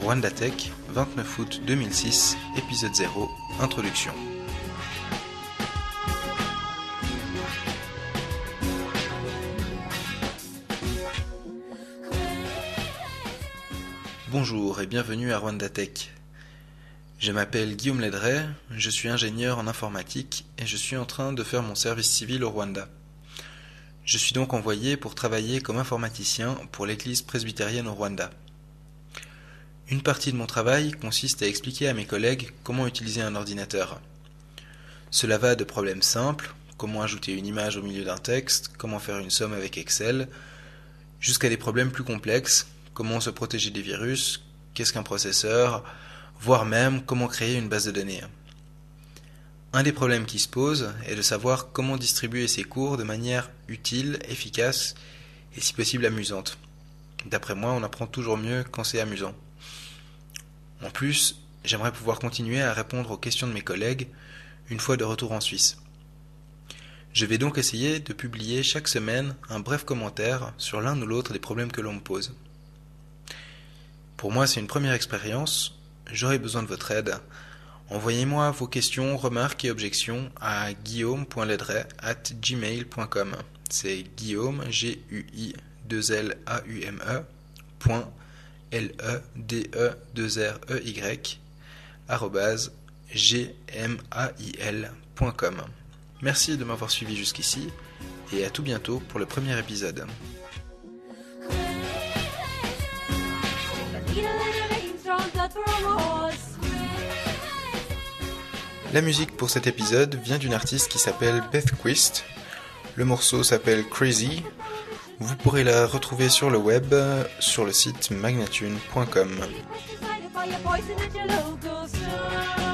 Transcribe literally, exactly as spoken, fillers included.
Rwanda Tech, vingt-neuf août deux mille six, épisode zéro, Introduction. Bonjour et bienvenue à Rwanda Tech. Je m'appelle Guillaume Ledray, je suis ingénieur en informatique et je suis en train de faire mon service civil au Rwanda. Je suis donc envoyé pour travailler comme informaticien pour l'église presbytérienne au Rwanda. Une partie de mon travail consiste à expliquer à mes collègues comment utiliser un ordinateur. Cela va de problèmes simples, comment ajouter une image au milieu d'un texte, comment faire une somme avec Excel, jusqu'à des problèmes plus complexes, comment se protéger des virus, qu'est-ce qu'un processeur, voire même comment créer une base de données. Un des problèmes qui se posent est de savoir comment distribuer ces cours de manière utile, efficace et si possible amusante. D'après moi, on apprend toujours mieux quand c'est amusant. En plus, j'aimerais pouvoir continuer à répondre aux questions de mes collègues une fois de retour en Suisse. Je vais donc essayer de publier chaque semaine un bref commentaire sur l'un ou l'autre des problèmes que l'on me pose. Pour moi, c'est une première expérience, j'aurai besoin de votre aide. Envoyez-moi vos questions, remarques et objections à guillaume point ledray arobase gmail point com. C'est Guillaume, G U I deux L A U M E, point L E D E deux R E Y, arobase G M A I L point com. Merci de m'avoir suivi jusqu'ici et à tout bientôt pour le premier épisode. La musique pour cet épisode vient d'une artiste qui s'appelle Beth Quist. Le morceau s'appelle Crazy. Vous pourrez la retrouver sur le web, sur le site magnatune point com.